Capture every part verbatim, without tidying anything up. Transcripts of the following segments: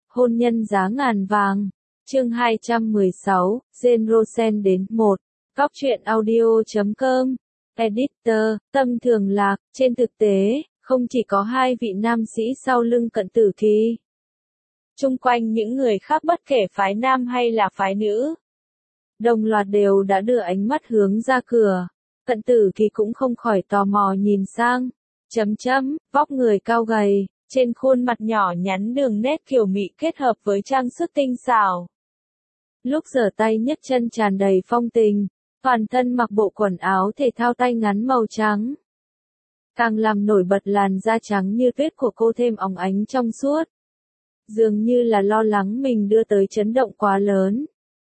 Hôn nhân giá ngàn vàng. Chương hai trăm mười sáu, Jane Rosen đến một. Góc truyện audio chấm com. Editor, Tâm Thường Lạc, trên thực tế, không chỉ có hai vị nam sĩ sau lưng Cận Tử Kỳ. Chung quanh những người khác bất kể phái nam hay là phái nữ, đồng loạt đều đã đưa ánh mắt hướng ra cửa. Cận Tử Kỳ cũng không khỏi tò mò nhìn sang. Chấm chấm, vóc người cao gầy, trên khuôn mặt nhỏ nhắn đường nét kiều mị kết hợp với trang sức tinh xảo. Lúc giở tay nhấc chân tràn đầy phong tình, toàn thân mặc bộ quần áo thể thao tay ngắn màu trắng. Càng làm nổi bật làn da trắng như tuyết của cô thêm óng ánh trong suốt. Dường như là lo lắng mình đưa tới chấn động quá lớn.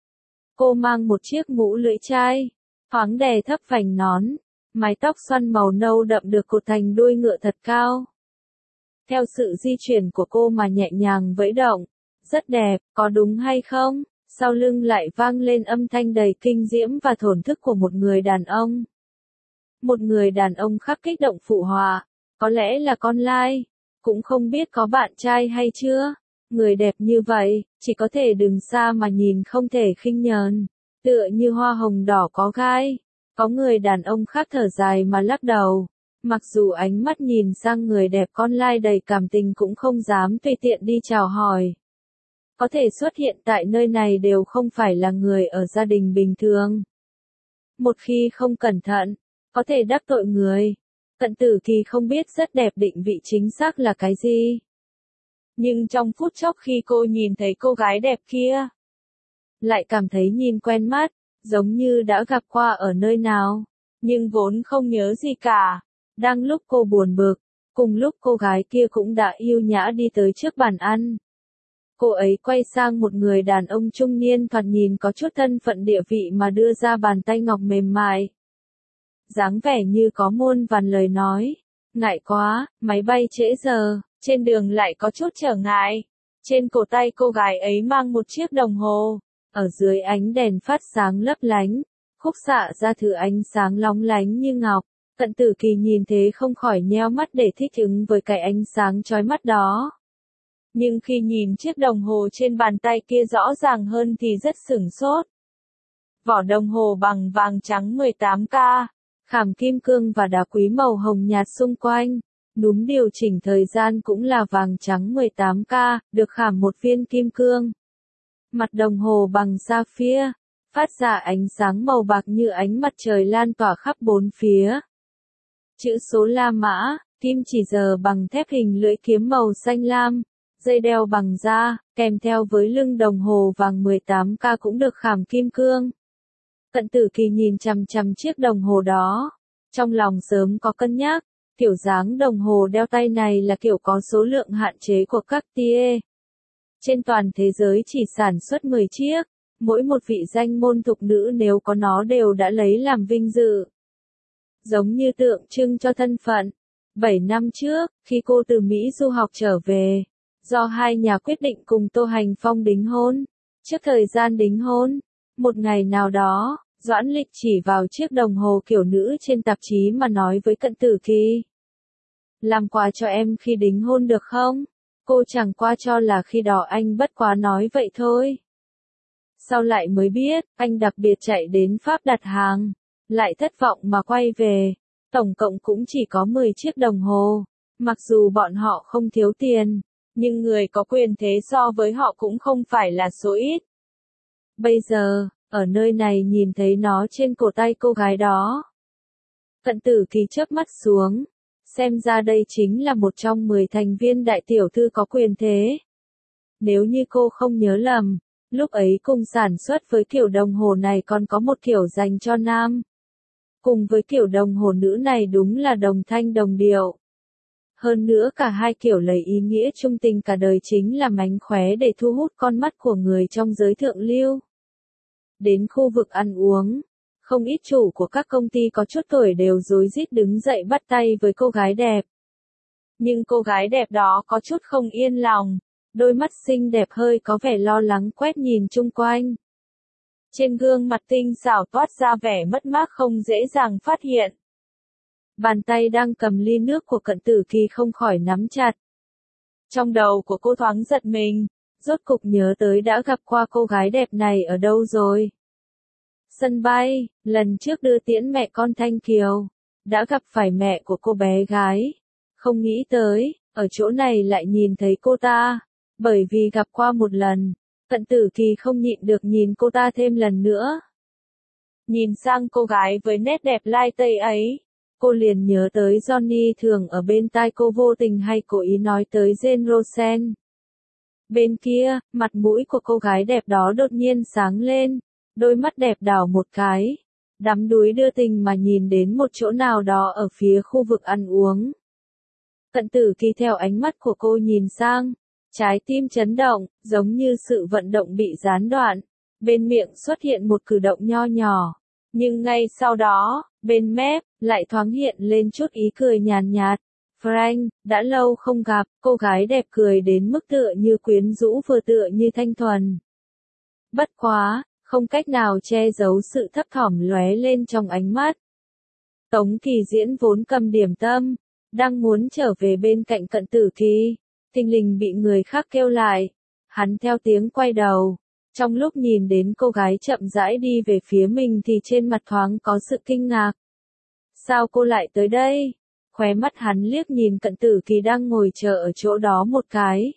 Cô mang một chiếc mũ lưỡi chai, thoáng đè thấp vành nón, mái tóc xoăn màu nâu đậm được cột thành đuôi ngựa thật cao. Theo sự di chuyển của cô mà nhẹ nhàng vẫy động, rất đẹp, có đúng hay không? Sau lưng lại vang lên âm thanh đầy kinh diễm và thổn thức của một người đàn ông. Một người đàn ông khắc kích động phụ họa, có lẽ là con lai, cũng không biết có bạn trai hay chưa. Người đẹp như vậy, chỉ có thể đứng xa mà nhìn không thể khinh nhờn, tựa như hoa hồng đỏ có gai. Có người đàn ông khác thở dài mà lắc đầu, mặc dù ánh mắt nhìn sang người đẹp con lai đầy cảm tình cũng không dám tùy tiện đi chào hỏi. Có thể xuất hiện tại nơi này đều không phải là người ở gia đình bình thường. Một khi không cẩn thận, có thể đắc tội người. Cận Tử Kỳ không biết rất đẹp định vị chính xác là cái gì. Nhưng trong phút chốc khi cô nhìn thấy cô gái đẹp kia, lại cảm thấy nhìn quen mắt, giống như đã gặp qua ở nơi nào, nhưng vốn không nhớ gì cả. Đang lúc cô buồn bực, cùng lúc cô gái kia cũng đã yêu nhã đi tới trước bàn ăn. Cô ấy quay sang một người đàn ông trung niên thoạt nhìn có chút thân phận địa vị mà đưa ra bàn tay ngọc mềm mại. Dáng vẻ như có muôn vàn lời nói. Ngại quá, máy bay trễ giờ, trên đường lại có chút trở ngại. Trên cổ tay cô gái ấy mang một chiếc đồng hồ, ở dưới ánh đèn phát sáng lấp lánh, khúc xạ ra thứ ánh sáng lóng lánh như ngọc. Cận Tử Kỳ nhìn thế không khỏi nheo mắt để thích ứng với cái ánh sáng chói mắt đó. Nhưng khi nhìn chiếc đồng hồ trên bàn tay kia rõ ràng hơn thì rất sửng sốt. Vỏ đồng hồ bằng vàng trắng mười tám ca, khảm kim cương và đá quý màu hồng nhạt xung quanh. Núm điều chỉnh thời gian cũng là vàng trắng mười tám ca, được khảm một viên kim cương. Mặt đồng hồ bằng sapphire, phát ra ánh sáng màu bạc như ánh mặt trời lan tỏa khắp bốn phía. Chữ số La Mã, kim chỉ giờ bằng thép hình lưỡi kiếm màu xanh lam, dây đeo bằng da, kèm theo với lưng đồng hồ vàng mười tám ca cũng được khảm kim cương. Cận Tử Kỳ nhìn chằm chằm chiếc đồng hồ đó, trong lòng sớm có cân nhắc, kiểu dáng đồng hồ đeo tay này là kiểu có số lượng hạn chế của Cartier. Trên toàn thế giới chỉ sản xuất mười chiếc, mỗi một vị danh môn thục nữ nếu có nó đều đã lấy làm vinh dự. Giống như tượng trưng cho thân phận. Bảy năm trước, khi cô từ Mỹ du học trở về, do hai nhà quyết định cùng Tô Hành Phong đính hôn. Trước thời gian đính hôn, một ngày nào đó, Doãn Lịch chỉ vào chiếc đồng hồ kiểu nữ trên tạp chí mà nói với Cận Tử Kỳ. Làm quà cho em khi đính hôn được không? Cô chẳng qua cho là khi đó anh bất quá nói vậy thôi. Sau lại mới biết, anh đặc biệt chạy đến Pháp đặt hàng, lại thất vọng mà quay về. Tổng cộng cũng chỉ có mười chiếc đồng hồ. Mặc dù bọn họ không thiếu tiền, nhưng người có quyền thế so với họ cũng không phải là số ít. Bây giờ, ở nơi này nhìn thấy nó trên cổ tay cô gái đó. Cận Tử Kỳ chớp mắt xuống. Xem ra đây chính là một trong mười thành viên đại tiểu thư có quyền thế. Nếu như cô không nhớ lầm, lúc ấy cùng sản xuất với kiểu đồng hồ này còn có một kiểu dành cho nam. Cùng với kiểu đồng hồ nữ này đúng là đồng thanh đồng điệu. Hơn nữa cả hai kiểu lấy ý nghĩa trung tình cả đời chính là mánh khóe để thu hút con mắt của người trong giới thượng lưu. Đến khu vực ăn uống, không ít chủ của các công ty có chút tuổi đều rối rít đứng dậy bắt tay với cô gái đẹp. Nhưng cô gái đẹp đó có chút không yên lòng, đôi mắt xinh đẹp hơi có vẻ lo lắng quét nhìn chung quanh. Trên gương mặt tinh xảo toát ra vẻ mất mát không dễ dàng phát hiện. Bàn tay đang cầm ly nước của Cận Tử Kỳ không khỏi nắm chặt. Trong đầu của cô thoáng giật mình, rốt cục nhớ tới đã gặp qua cô gái đẹp này ở đâu rồi. Sân bay, lần trước đưa tiễn mẹ con Thanh Kiều, đã gặp phải mẹ của cô bé gái. Không nghĩ tới, ở chỗ này lại nhìn thấy cô ta, bởi vì gặp qua một lần, Cận Tử Kỳ không nhịn được nhìn cô ta thêm lần nữa. Nhìn sang cô gái với nét đẹp lai tây ấy, cô liền nhớ tới Johnny thường ở bên tai cô vô tình hay cố ý nói tới Jane Rosen. Bên kia, mặt mũi của cô gái đẹp đó đột nhiên sáng lên, đôi mắt đẹp đảo một cái, đắm đuối đưa tình mà nhìn đến một chỗ nào đó ở phía khu vực ăn uống. Cận Tử Kỳ theo ánh mắt của cô nhìn sang, trái tim chấn động, giống như sự vận động bị gián đoạn, bên miệng xuất hiện một cử động nho nhỏ, nhưng ngay sau đó, bên mép, lại thoáng hiện lên chút ý cười nhàn nhạt. Frank, đã lâu không gặp, cô gái đẹp cười đến mức tựa như quyến rũ vừa tựa như thanh thuần. Bất quá, không cách nào che giấu sự thấp thỏm lóe lên trong ánh mắt. Tống Kỳ Diễn vốn cầm điểm tâm, đang muốn trở về bên cạnh Cận Tử Kỳ, thình lình bị người khác kêu lại. Hắn theo tiếng quay đầu, trong lúc nhìn đến cô gái chậm rãi đi về phía mình thì trên mặt thoáng có sự kinh ngạc. Sao cô lại tới đây? Khóe mắt hắn liếc nhìn Cận Tử Kỳ đang ngồi chờ ở chỗ đó một cái.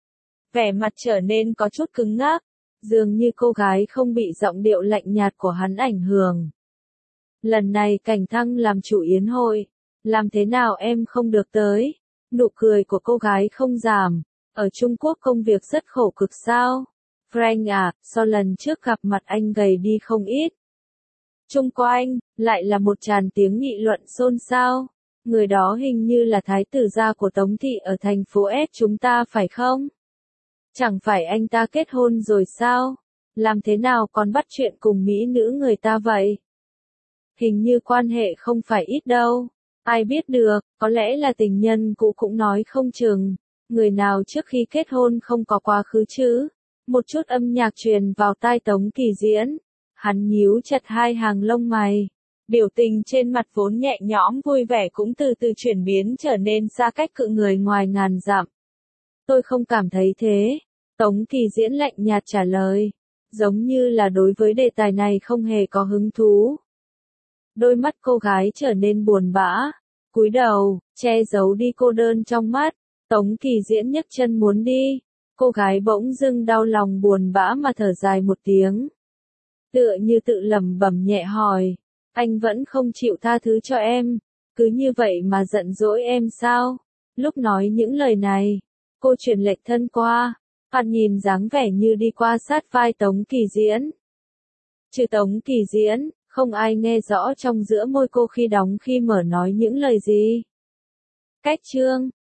Vẻ mặt trở nên có chút cứng ngắc, dường như cô gái không bị giọng điệu lạnh nhạt của hắn ảnh hưởng. Lần này Cảnh Thăng làm chủ yến hội, làm thế nào em không được tới? Nụ cười của cô gái không giảm, ở Trung Quốc công việc rất khổ cực sao? Frank à, so lần trước gặp mặt anh gầy đi không ít. Chung quanh, lại là một tràn tiếng nghị luận xôn xao. Người đó hình như là thái tử gia của Tống thị ở thành phố S chúng ta phải không? Chẳng phải anh ta kết hôn rồi sao? Làm thế nào còn bắt chuyện cùng mỹ nữ người ta vậy? Hình như quan hệ không phải ít đâu. Ai biết được, có lẽ là tình nhân cũ cũng nói không chừng. Người nào trước khi kết hôn không có quá khứ chứ? Một chút âm nhạc truyền vào tai Tống Kỳ Diễn. Hắn nhíu chặt hai hàng lông mày. Biểu tình trên mặt vốn nhẹ nhõm vui vẻ cũng từ từ chuyển biến trở nên xa cách cự người ngoài ngàn dặm. Tôi không cảm thấy thế. Tống Kỳ Diễn lạnh nhạt trả lời. Giống như là đối với đề tài này không hề có hứng thú. Đôi mắt cô gái trở nên buồn bã. Cúi đầu, che giấu đi cô đơn trong mắt. Tống Kỳ Diễn nhấc chân muốn đi. Cô gái bỗng dưng đau lòng buồn bã mà thở dài một tiếng. Tựa như tự lẩm bẩm nhẹ hỏi. Anh vẫn không chịu tha thứ cho em, cứ như vậy mà giận dỗi em sao? Lúc nói những lời này, cô chuyển lệch thân qua, hắn nhìn dáng vẻ như đi qua sát vai Tống Kỳ Diễn. Trừ Tống Kỳ Diễn, không ai nghe rõ trong giữa môi cô khi đóng khi mở nói những lời gì. Cách chương